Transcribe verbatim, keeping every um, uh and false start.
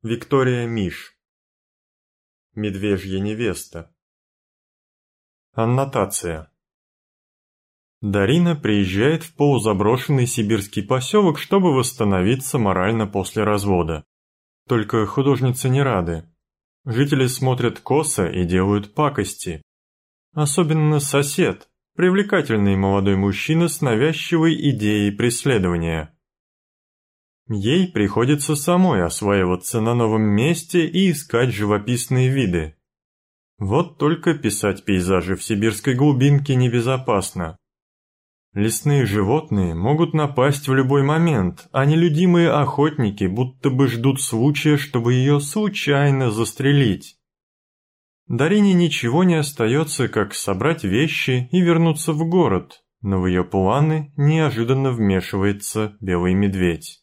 Виктория Миш. Медвежья невеста. Аннотация. Дарина приезжает в полузаброшенный сибирский поселок, чтобы восстановиться морально после развода. Только художницы не рады. Жители смотрят косо и делают пакости. Особенно сосед, привлекательный молодой мужчина с навязчивой идеей преследования. Ей приходится самой осваиваться на новом месте и искать живописные виды. Вот только писать пейзажи в сибирской глубинке небезопасно. Лесные животные могут напасть в любой момент, а нелюдимые охотники будто бы ждут случая, чтобы ее случайно застрелить. Дарине ничего не остается, как собрать вещи и вернуться в город, но в ее планы неожиданно вмешивается белый медведь.